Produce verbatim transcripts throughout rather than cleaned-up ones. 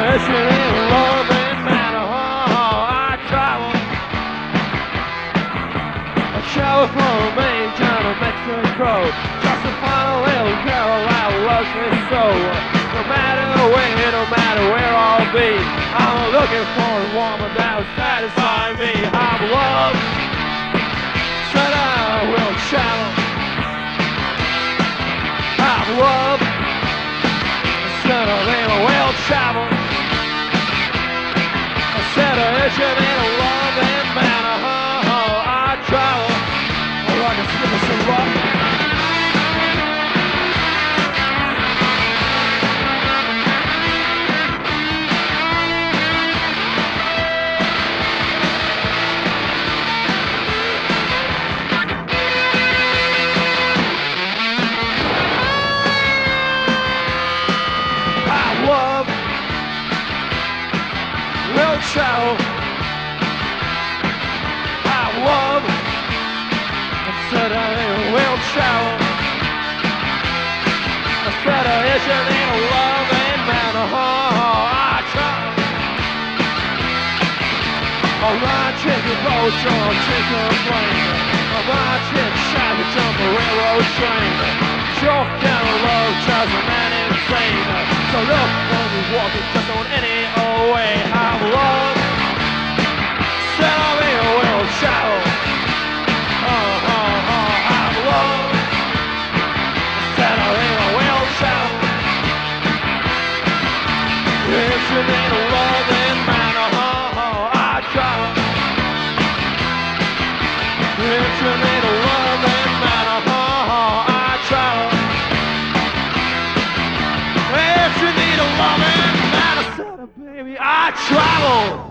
ocean in a loving manner. Oh, I travel. I travel from Maine down to Mexico, just to find a little girl that loves me so. No matter when, no matter where I'll be, I'm looking for a woman that will satisfy me. I'm love, said I will travel. I'm love, said I will travel. I said it's in a loving manner. Oh, I travel. Oh, I can skip it some rock. Love will travel. I love I said I will travel. I said I isn't in a loving manner. Oh, I travel. I'll ride chick a boat, I'll chick a plane. I'll ride chick shabby jump a railroad train. Choke down a love drives a man insane. So look when we walk it just on any old way. Have love, said I will travel. Oh, oh, oh, have love, said I will travel. If you need a loving manner, oh, oh, I travel. If you need a loving manner, oh, oh, I travel. If you need a loving man, I said, baby, I travel.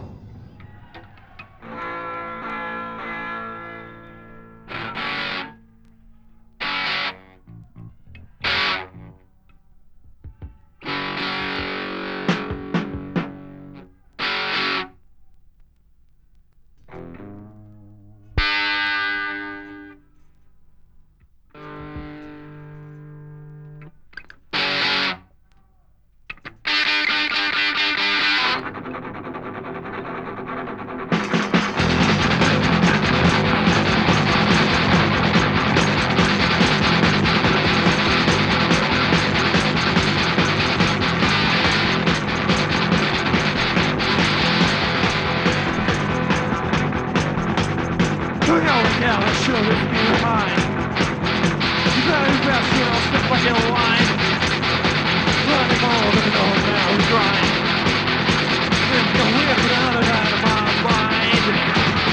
Yeah, I'm sure this be mine. You better invest in all the fucking line. Running all the know now grind. It's the weird but out of my mind.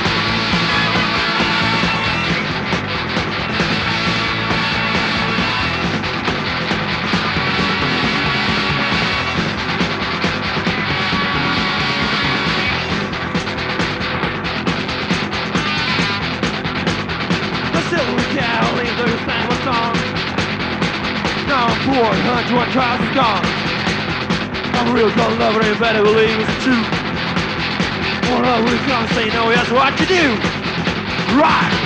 Boy, hundred one tries to gone. I'm a real gun lover, you better believe it's true. One of we can't say no, that's what you do. Right.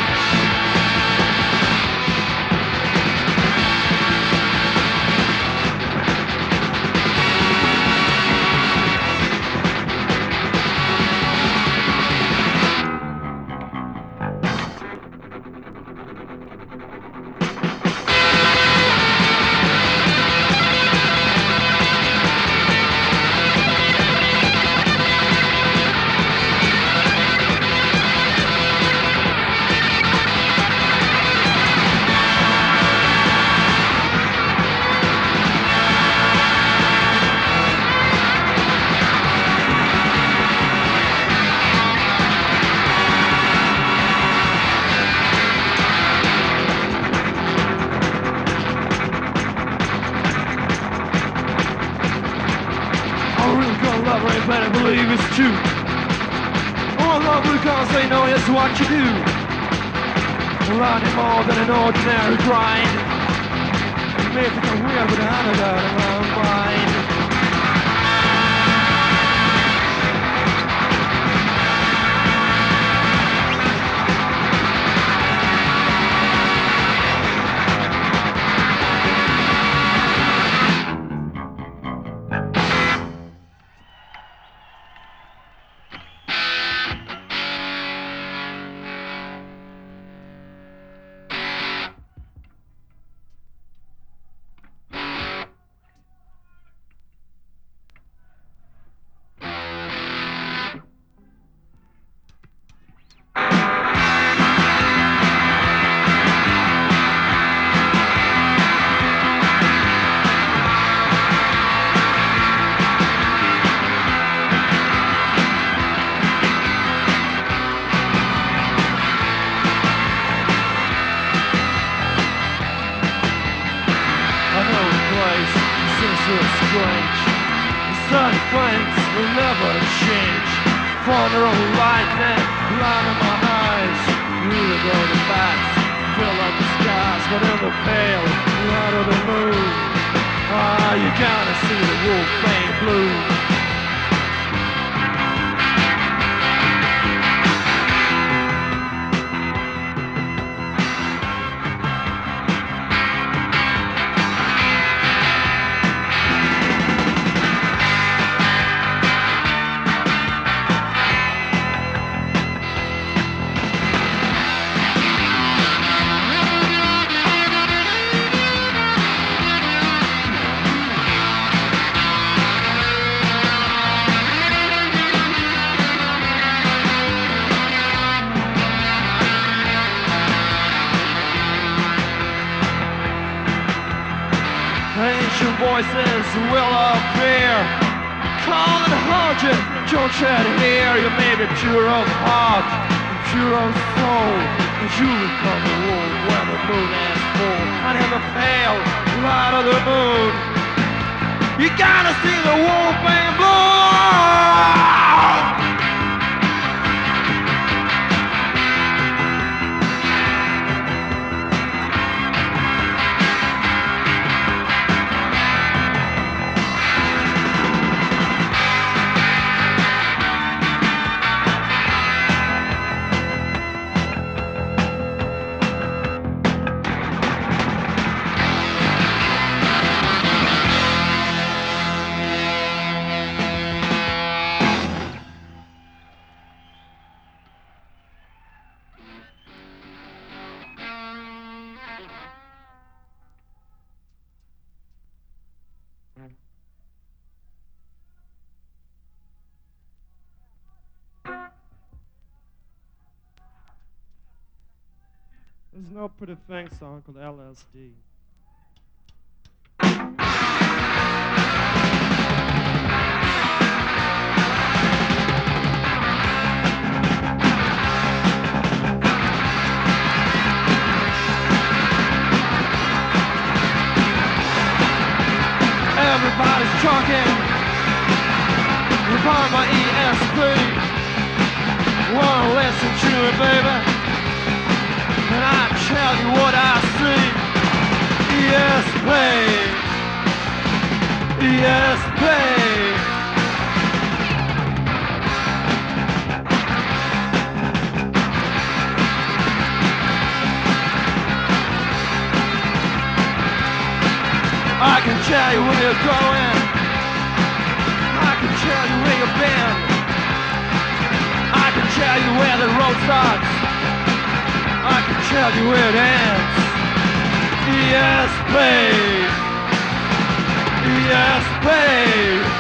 You better believe it's true. Oh, love, we can't say no, that's what you do. Running more than an ordinary grind. Making a weird but out of my mind. seems so strange. Certain things will never change. Thunder on the lightning, light in my eyes. Really go to bats, fill up the skies, but in the pale light of the moon, ah, you gotta see the wolf bane blue. Ancient voices will appear, call and hold you, don't shed here. You may be pure of heart, pure of soul, and you become the wolf when the moon is full. And in the pale light of the moon, you gotta see the wolf bane blue. There's no pretty thing song called L S D. Everybody's talking upon my E S P. Wanna listen to it, baby? And I tell you what I see. E S P, E S P. I can tell you where you're going. I can tell you where you've been. I can tell you where the road starts. I can tell you where it ends. E S P, E S P.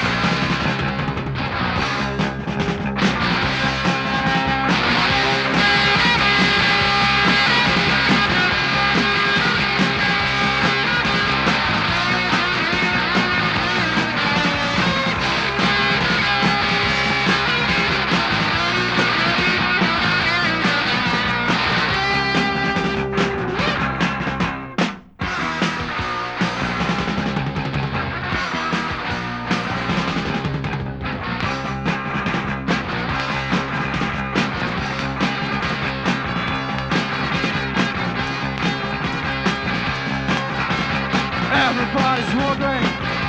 Everybody's wondering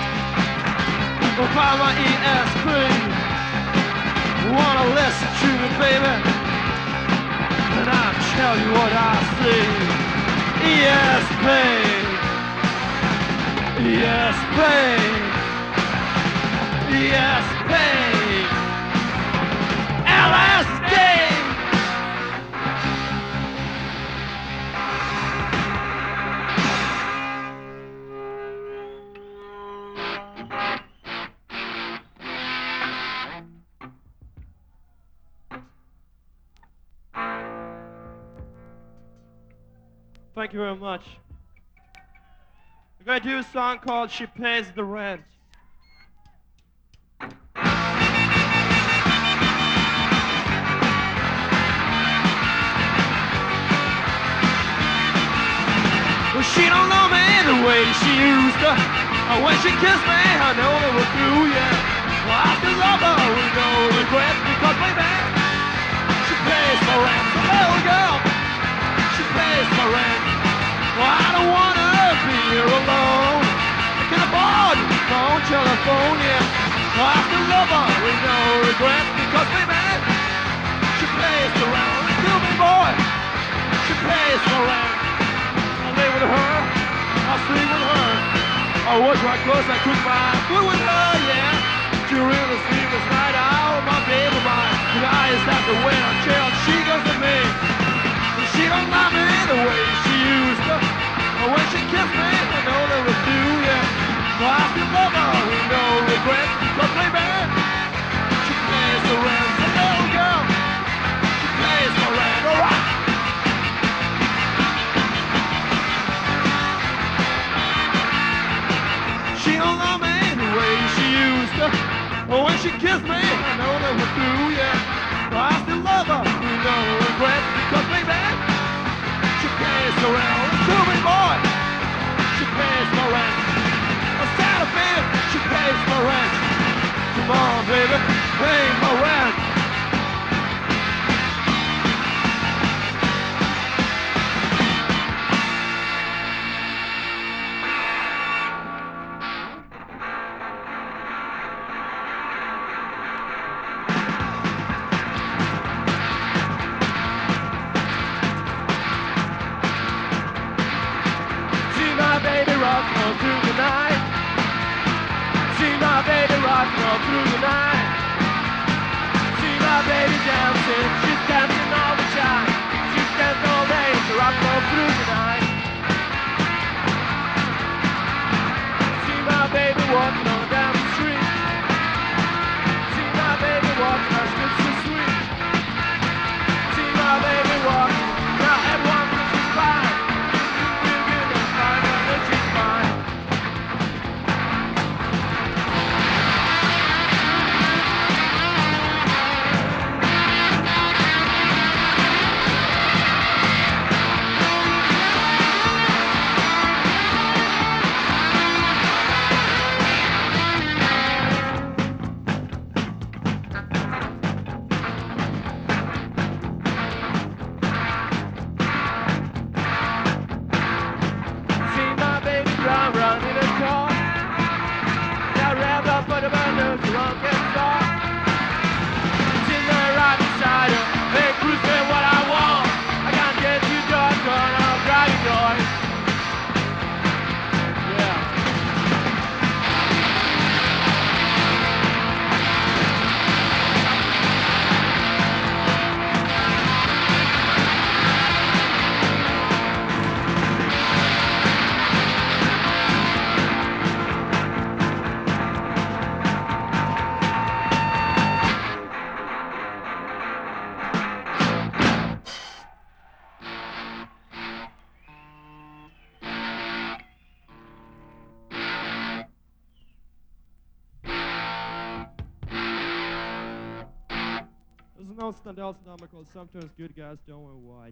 about my E S P. Wanna listen to me, baby? And I'll tell you what I see. E S P, E S P, E S P, L S D. Thank you very much. We're going to do a song called She Pays the Rent. Well, she don't know me the way she used to. Oh, when she kissed me, I know that we're through, yeah. Well, I still love her with no regret because baby, she pays my rent. So little girl, she pays my rent. Well, I don't wanna be here alone. I can afford my own telephone, yeah. Well, I still love her with no regret because baby, she pays the rent. Still me, boy, she pays my rent. I lay with her, I sleep with her. I wash my clothes, I cook my food with her, yeah. During the sleepless night out, my baby mine. The eyes have to wait until she goes to me. And she don't love me the way she used to. But when she kissed me, I know that was due, yeah. So I still love her with no regret. But baby, she pays the rent. So little girl, she pays my rent, alright. She don't love me the way she used to. But when she kissed me, I know that we're through, yeah. But I still love her with no regret. Because baby, she pays the rent. To me, boy, she pays my rent. A sad affair, she pays my rent. Come on, baby, pay my rent. Through the night, see my baby rockin' all through the night. See my baby dancing, she's dancing all the time. She's dancing all day, she rockin' all through the night. See my baby walking on down the street. See my baby walking, her lips so sweet. See my baby walking, now everyone thinks she's fine. Feel good and fine, I know she's fine. No standout number called Sometimes Good Guys Don't Wear White.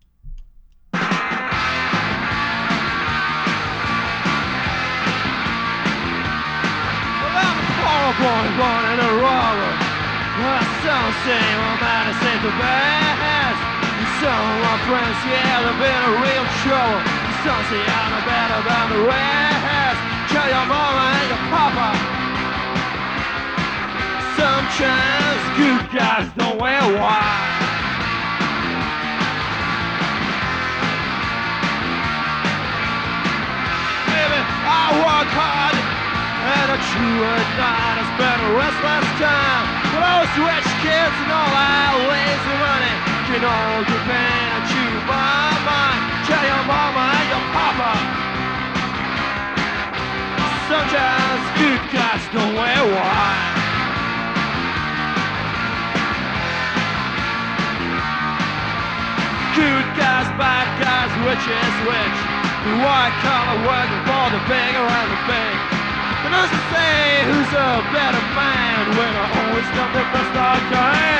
Well, I'm a poor boy born in a robber. Well, some say my man is ain't the best. And some of my friends, yeah, they've been in real trouble. Some say I'm no better than the rest. Tell your mama and your papa. Sometimes good guys don't wear white. Baby, I work hard and I chew at night. I spend a restless time with those rich kids and all that lazy money. You know your pain and chew my mind. Tell your mama and your papa. Sometimes good guys don't wear white. Good guys, bad guys, which is which? The white collar working for the beggar and the big. And who's to say who's a better man when I always done the best I can?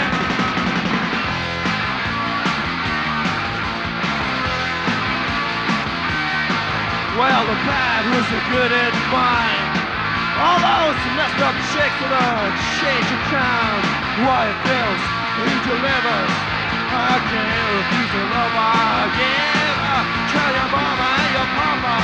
Well, the bad was the good in mine. All those messed up chicks with a change of crown. Why it feels, he delivers. I can't refuse the love I give. Tell your mama and your papa.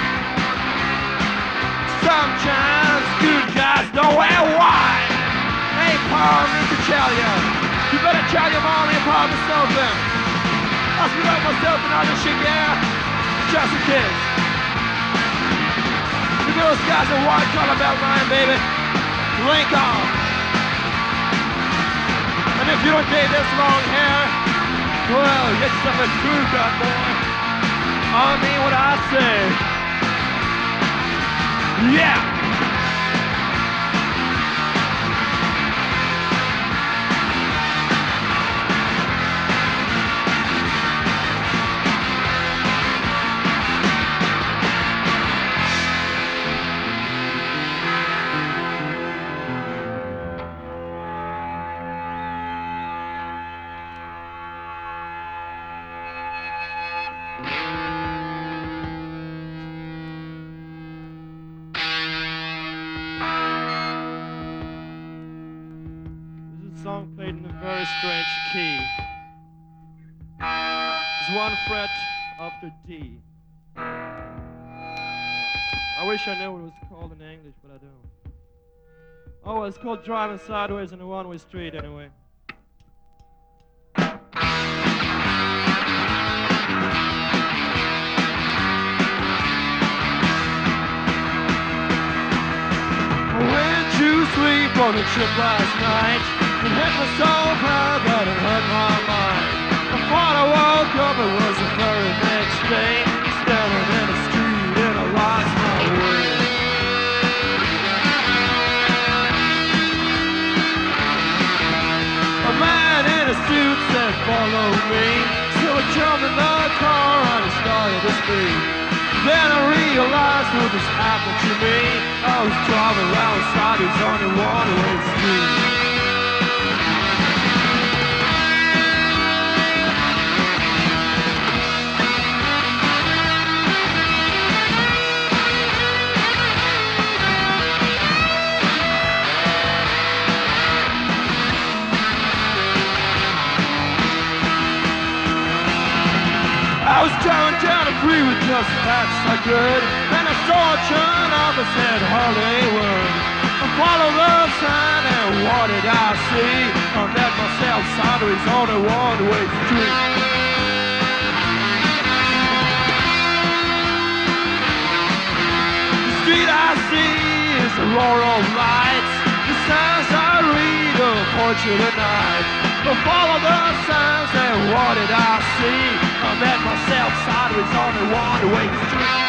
Sometimes good guys don't wear wine. Hey, Paul, me to tell you. You better tell your mom and papa something. I'll speak up myself and all this shit, yeah. Just a kids. The girls guys are white collar belt line, baby. Link on. And if you don't date this long hair, well, get yourself a crew cut, boy. I mean what I say. Yeah. Song played in a very strange key. It's one fret of the D. I wish I knew what it was called in English, but I don't. Oh, well, it's called Driving Sideways in a One-Way Street, anyway. I went to sleep on the trip last night. It hit me so bad that it hurt my mind. I thought I woke up, it was the very next day. Standing in the street and I lost my way. A man in a suit said follow me. So I jumped in the car and I started to speed. Then I realized what was happening to me. I was driving around sideways on a one-way street. I was driving down the freeway just as fast as I could. Then I saw a turn off and said Hollywood. I followed the sign and what did I see? I met myself sideways on a one-way street. The street I see is the roar of lights. The signs I read are portrait at night. I followed the signs and what did I see? I met myself sideways on a one-way street.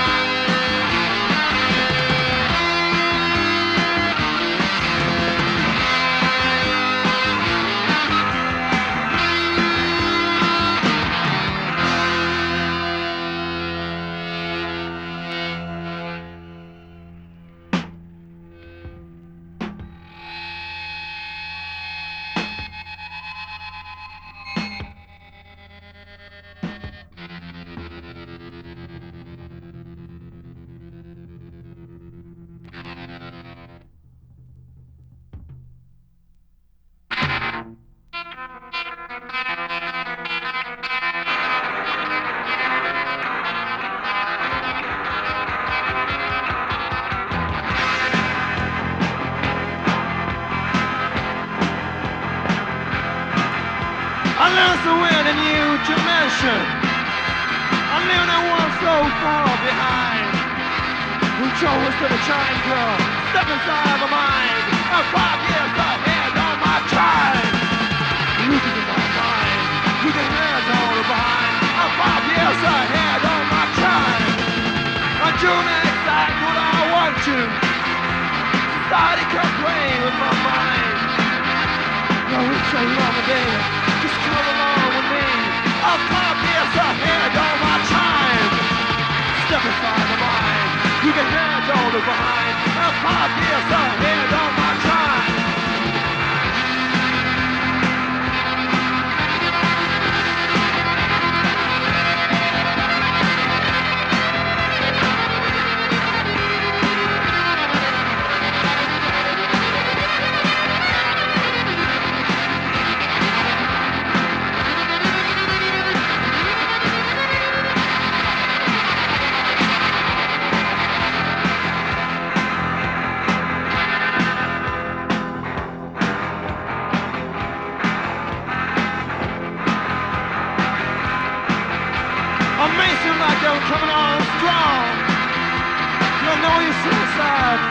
I learned to win a new dimension. I knew no one so far behind. Who chose to the triangle, step inside my mind. I'm five years ahead on my time. Looking in my mind, you can hear it all behind. I'm five years ahead on my time. I'm doing exactly what I want to. Society can play with my mind. No, it's a long day. Just come along with me. I'm five years ahead on my time. Step inside my mind. You can hear it all behind. I'm five years ahead on my time.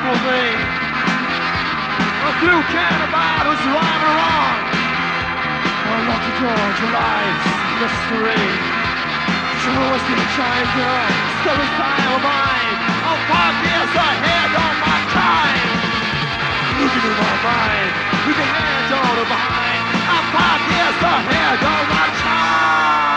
for me. A few can about who's right or wrong. I love to George, life's mystery. Sure was the China, still a style of mine. I'll five years ahead on my time. Look into my mind, with your hands on the behind. I'm five years ahead on my time.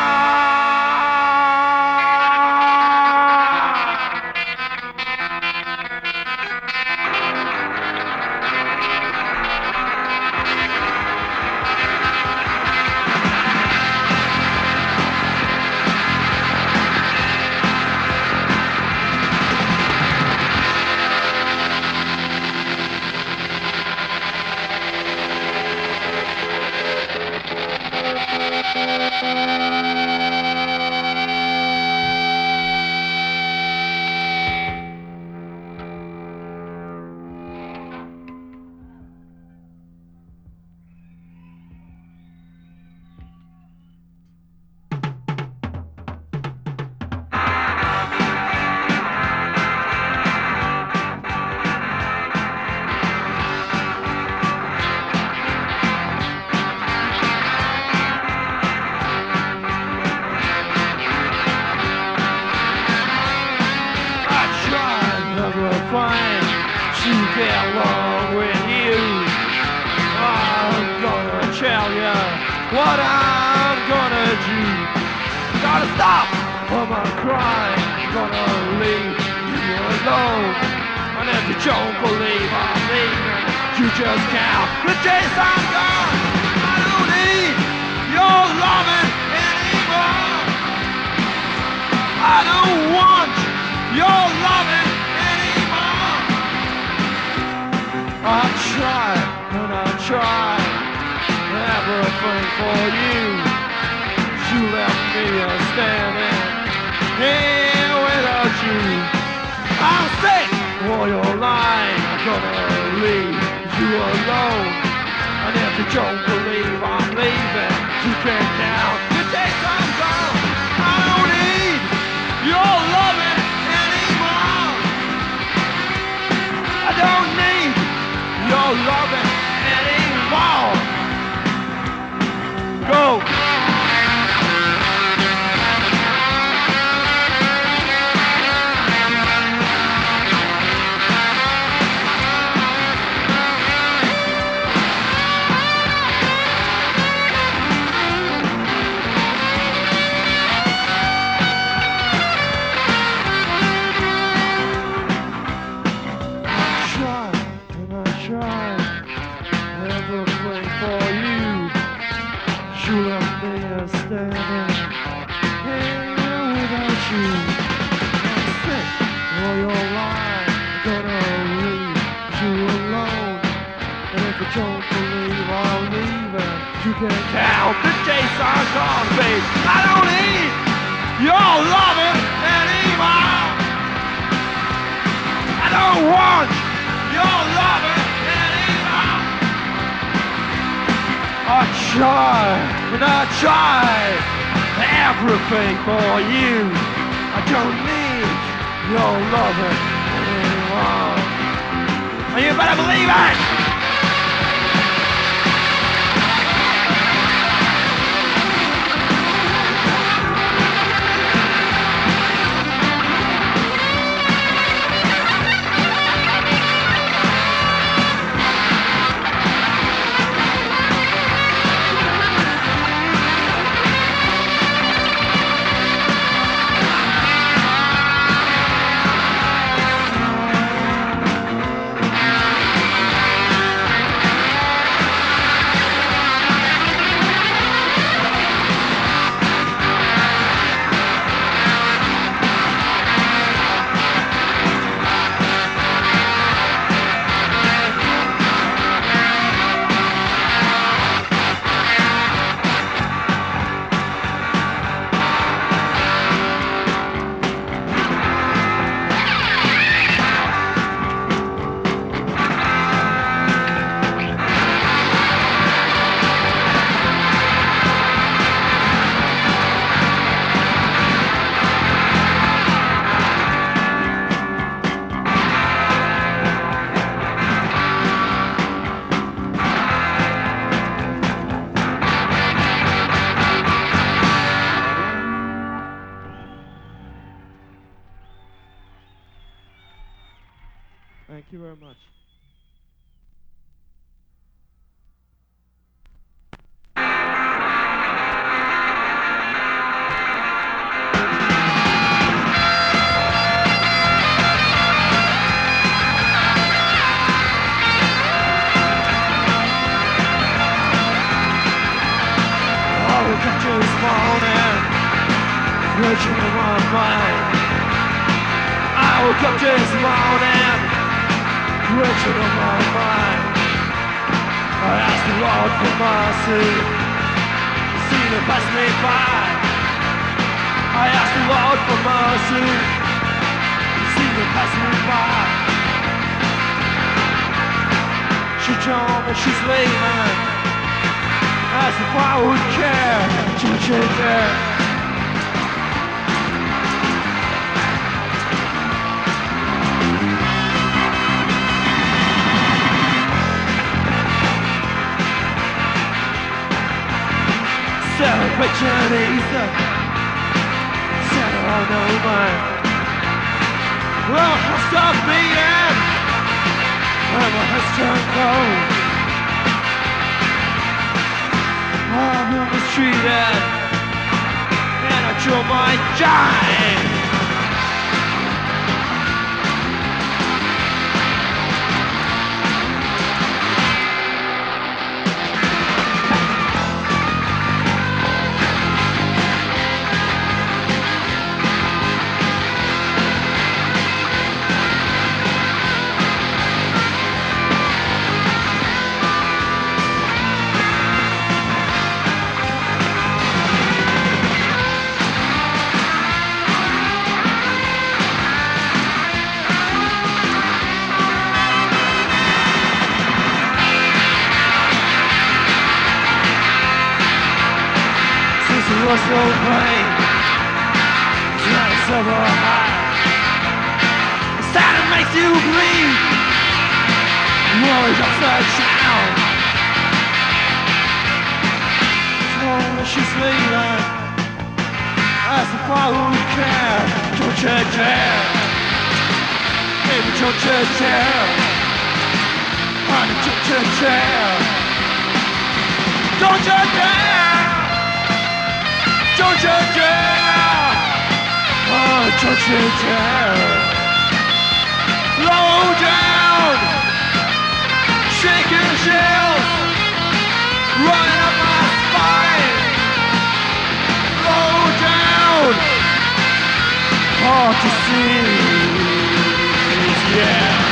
To get along with you, I'm gonna tell you what I'm gonna do. Gotta stop all my crying, gonna leave you alone. And if you don't believe I'm leaving, you just count the days I'm gone. I don't need your loving anymore. I don't want your loving. I try and I try everything for you. You left me standing here without you. I'm sick for your line. I'm gonna leave you alone. And if you don't believe I'm leaving, you can count the days I'm gone. I don't need your loving anymore. I don't need your loving anymore. Go. You left me standing here without you. I'm sick for your line. I'm gonna leave you alone. And if you don't believe I'm leaving, you can count the days I'm gone, babe. I don't need your loving anymore. I don't want your loving anymore. I try and I try everything for you. I don't need your loving anymore. And you better believe it! Thank you very much. I woke up this morning, reaching in my mind. I woke up this morning, reaching in my mind. I asked the Lord for mercy, see to pass me by. I asked the Lord for mercy, see to pass me by. She told me she's leaving, as if I would care to change it. Celebration Easter, set on over. Well, I stopped beating, and my head's turned cold. I'm mistreated, and I draw my giant. Was no pain, trying to sever high. Sad it makes you bleed, worries upside down. Told her she's leaving, as if I would care. Don't you dare, baby, don't you dare, honey, don't you dare, don't you dare. Don't you dare! Oh, don't you dare! Slow down! Shaking chills running up my spine. Slow down! Hard to see, yeah.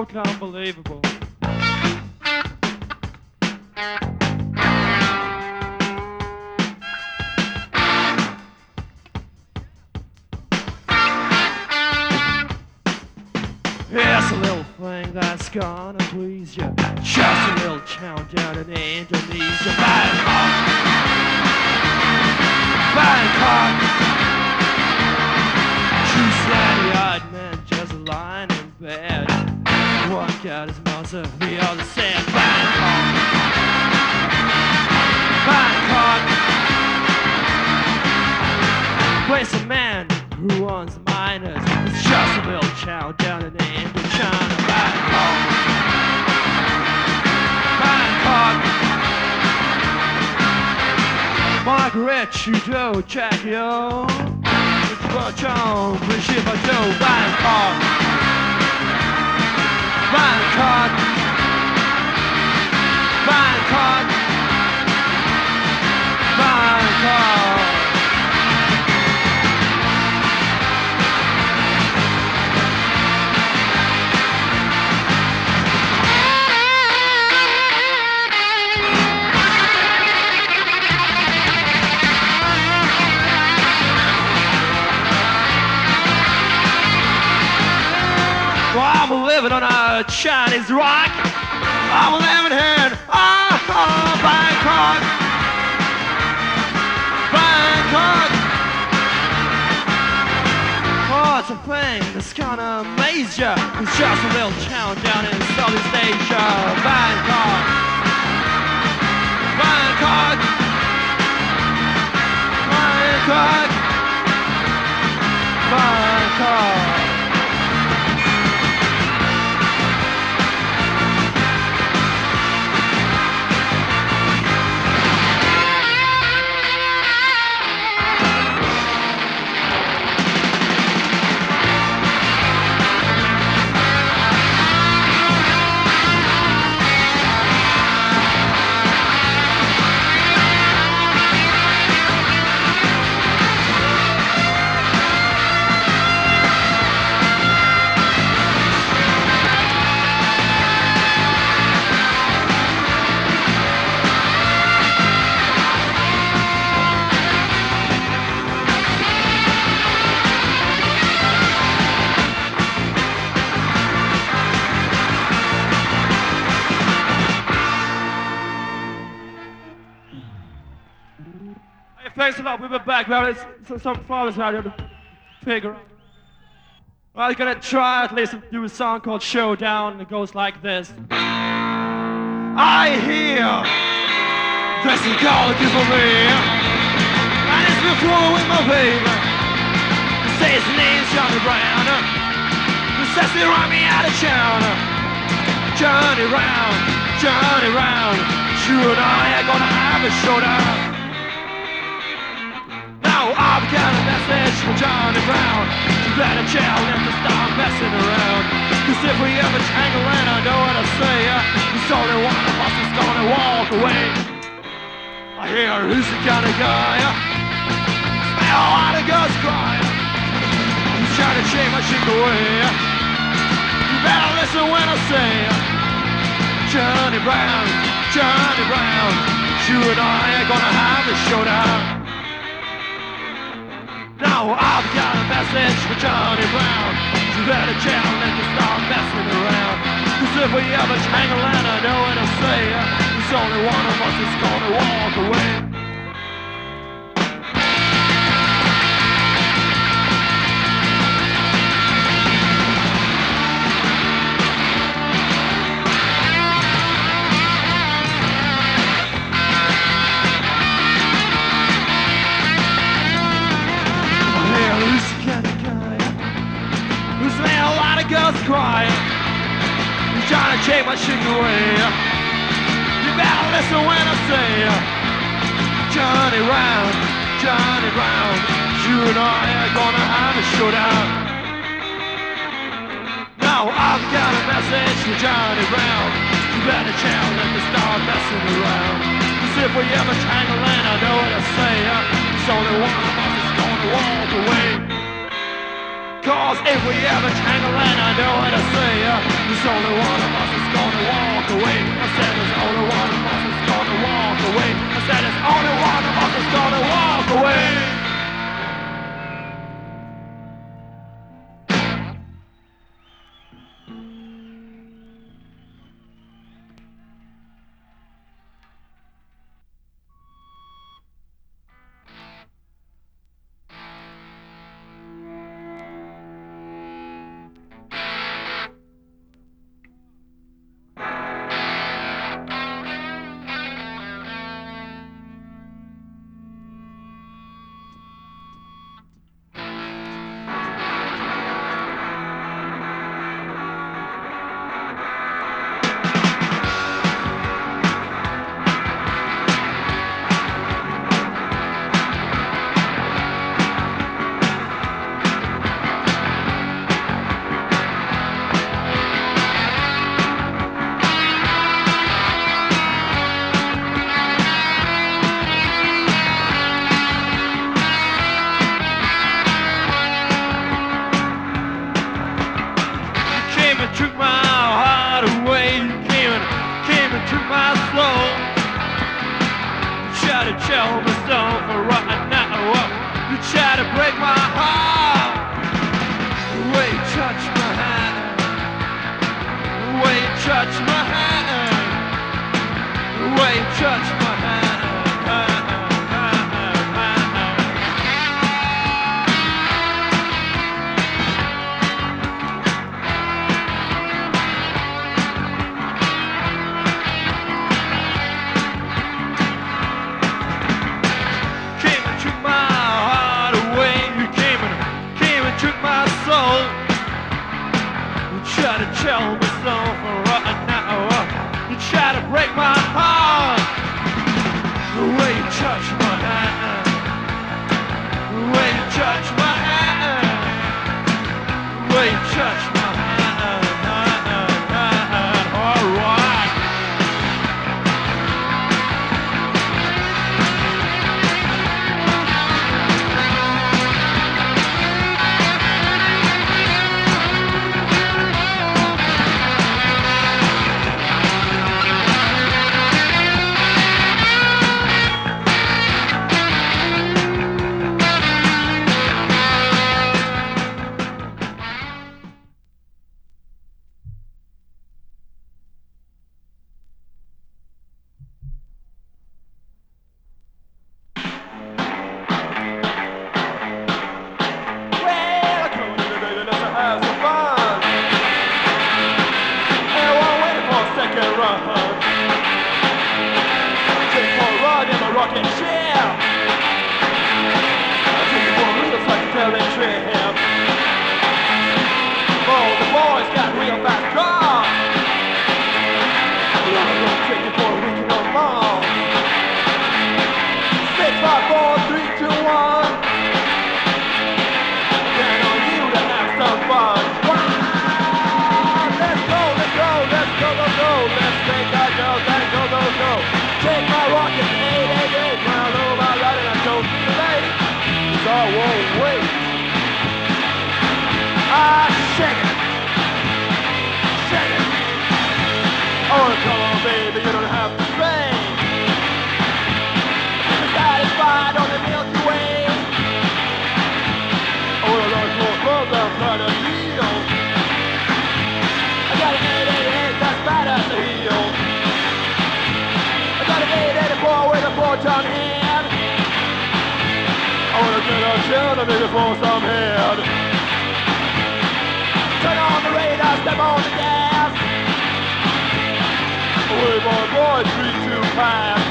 totally unbelievable. Here's a little thing that's gonna please you. Just a little countdown in Indonesia. Bangkok, Bangkok. Two slanty-eyed men just lying in bed. One got his mouth up, the other said Bangkok, Bangkok. Place a man who owns miners. It's just a little countdown in Indochina. Bangkok, Bangkok. Margaret Trudeau, Jackie O, John, Brigitte Bardot. Bangkok, Bangkok, Bangkok, Bangkok. I'm living on a Chinese rock. I'm living here in oh, oh, Bangkok, Bangkok. Oh, it's a thing that's gonna amaze ya. It's just a little town down in Southeast Asia. Bangkok, Bangkok, Bangkok, Bangkok. Thanks a lot. We'll be back. Well, it's some fathers out here to figure out. Well, I'm gonna try at least to do a song called Showdown. It goes like this. I hear there's a call looking for me, and it's been following my baby. He says his name's Johnny Brown. He says they run me out of town. Johnny Brown, Johnny Brown, you and I are gonna have a showdown. I've got a message from Johnny Brown. You better chill and to stop messing around. Cause if we ever tangle in, I know what to say. There's only one of us that's gonna walk away. I hear who's the kind of guy. Smell a lot of guts crying. He's trying to shake my chick away. You better listen when I say Johnny Brown, Johnny Brown, you and I are gonna have a showdown. Now I've got a message for Johnny Brown. You better chill and just stop messing around. Cause if we ever tangle in, I know what to say. There's only one of us that's gonna walk away. Girls crying, he's trying to take my shit away. You better listen when I say Johnny Brown, Johnny Brown, you and I are gonna have a showdown. Now I've got a message for Johnny Brown. You better chill and start messing around. Cause if we ever tangle in, I know what to say. There's only one of us that's gonna walk away. Cause if we ever tangle and I know what to say, uh, there's only one of us that's gonna walk away. I said there's only one of us that's gonna walk away. I said there's only one of us that's gonna walk away. Took my heart away, you came and came and took my soul. You tried to tell me something right now. You tried to break my heart. The way you touch my hand, the way you touch my hand, the way you touch my hand. Try to tell me something right now. You try to break my heart. The way you touch my hand, the way you touch my hand, the way you touch my hand. All right. Rocking chair. I take you for a real psychedelic trip. Oh, the boys got real fast cars. Well, I'm gonna take you for a weekend on Mars. Six, five, four, three, two, one. Count on you to have some fun. Wow! Let's go, let's go, let's go, go, go. Let's take our girls and go, go, go. Take my rocket, eight eight eight, round over right and I don't see the lady, so I won't wait. Ah, shake it, shake it. Oh, come on, baby, you don't have to say. I'm satisfied on the Milky Way. Oh, the Lord's more clothes, I'm trying to heal. I got an eight eight eight that's bad as a heel. eight eighty-four with a four-ton hand. I wanna get a chill to make it for some head. Turn on the radar, step on the gas. Away, boy, boy, three, two, five.